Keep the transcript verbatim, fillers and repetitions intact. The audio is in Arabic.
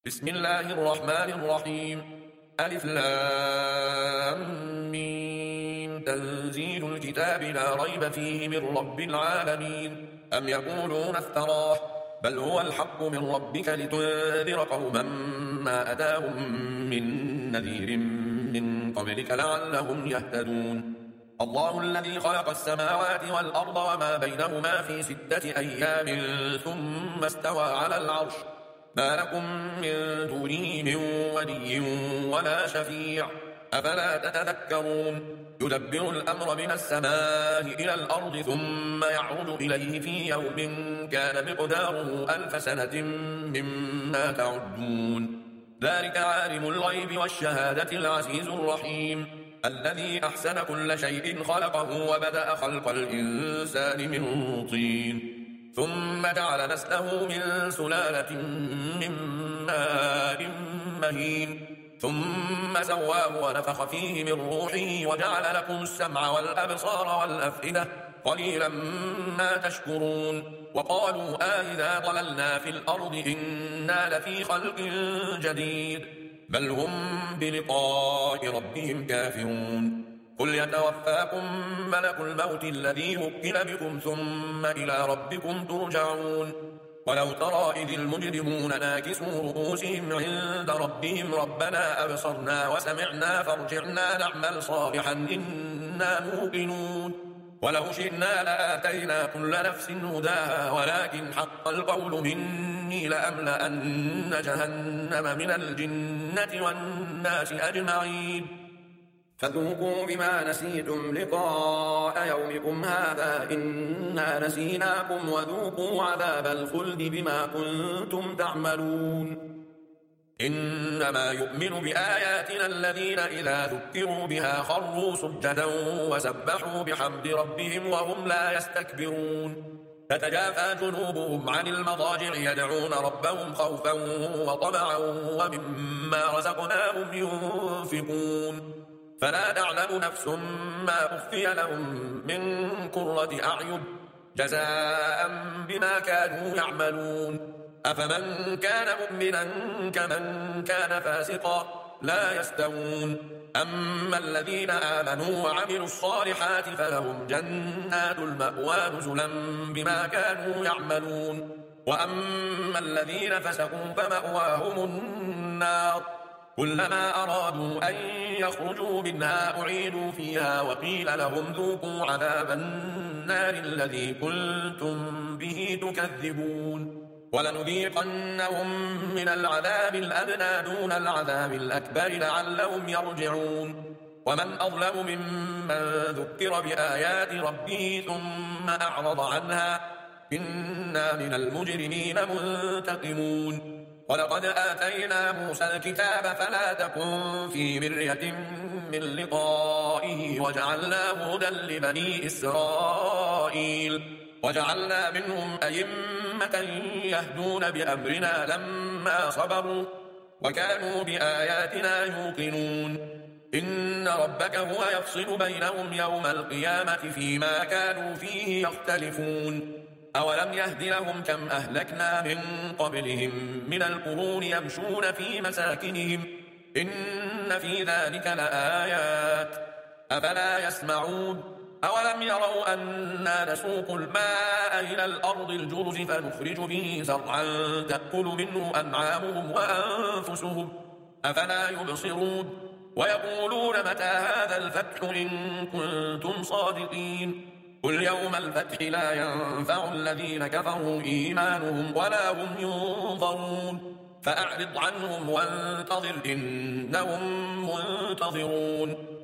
بسم الله الرحمن الرحيم. ألف لام ميم. تنزيل الكتاب لا ريب فيه من رب العالمين. أم يقولون افتراه بل هو الحق من ربك لتنذر قوما ما أتاهم من نذير من قبلك لعلهم يهتدون. الله الذي خلق السماوات والأرض وما بينهما في ستة أيام ثم استوى على العرش ما لكم من دونه من ولي ولا شفيع أفلا تتذكرون. يدبر الأمر من السماء إلى الأرض ثم يعود إليه في يوم كان مقداره ألف سنة مما تعدون. ذلك عالم الغيب والشهادة العزيز الرحيم الذي أحسن كل شيء خلقه وبدأ خلق الإنسان من طين ثم جعل نسله من سلالة من ماء مهين ثم سواه ونفخ فيه من روحه وجعل لكم السمع والأبصار والأفئدة قليلا ما تشكرون. وقالوا آئذا ضللنا في الأرض إنا لفي خلق جديد بل هم بلقاء ربهم كافرون. قل يتوفاكم ملك الموت الذي وكل بكم ثم إلى ربكم ترجعون. ولو ترى إذ المجرمون ناكسوا رؤوسهم عند ربهم ربنا أبصرنا وسمعنا فارجعنا نعمل صالحا إنا موقنون. ولو شئنا لآتينا كل نفس هداها ولكن حق القول مني لأملأن جهنم من الجنة والناس أجمعين. فذوقوا بما نسيتم لقاء يومكم هذا إنا نسيناكم وذوقوا عذاب الخلد بما كنتم تعملون. إنما يؤمن بآياتنا الذين إذا ذكروا بها خروا سجدا وسبحوا بحمد ربهم وهم لا يستكبرون. تتجافى جنوبهم عن المضاجع يدعون ربهم خوفا وطمعا ومما رزقناهم ينفقون. فلا تعلم نفس ما أخفي لهم من قرة أعين جزاء بما كانوا يعملون. أفمن كان مؤمنا كمن كان فاسقا لا يستوون. أما الذين آمنوا وعملوا الصالحات فلهم جنات المأوى نزلا بما كانوا يعملون. وأما الذين فسقوا فمأواهم النار كلما أرادوا أن يخرجوا منها أعيدوا فيها وقيل لهم ذوقوا عذاب النار الذي كنتم به تكذبون. ولنذيقنهم من العذاب الأدنى دون العذاب الأكبر لعلهم يرجعون. ومن أظلم ممن ذكر بآيات ربه ثم أعرض عنها إنا من المجرمين منتقمون. ولقد آتينا موسى الكتاب فلا تكن في مرية من لقائه وجعلناه هدى لبني إسرائيل وجعلنا منهم أئمة يهدون بأمرنا لما صبروا وكانوا بآياتنا يوقنون. إن ربك هو يفصل بينهم يوم القيامة فيما كانوا فيه يختلفون. أولم يهد لهم كم أهلكنا من قبلهم من القرون يمشون في مساكنهم إن في ذلك لآيات أفلا يسمعون. أولم يروا أنا نسوق الماء إلى الأرض الجرز فنخرج به زرعا تأكل منه أنعامهم وأنفسهم أفلا يبصرون. ويقولون متى هذا الفتح إن كنتم صادقين. قل يوم الفتح لا ينفع الذين كفروا إيمانهم ولا هم ينظرون. فأعرض عنهم وانتظر إنهم منتظرون.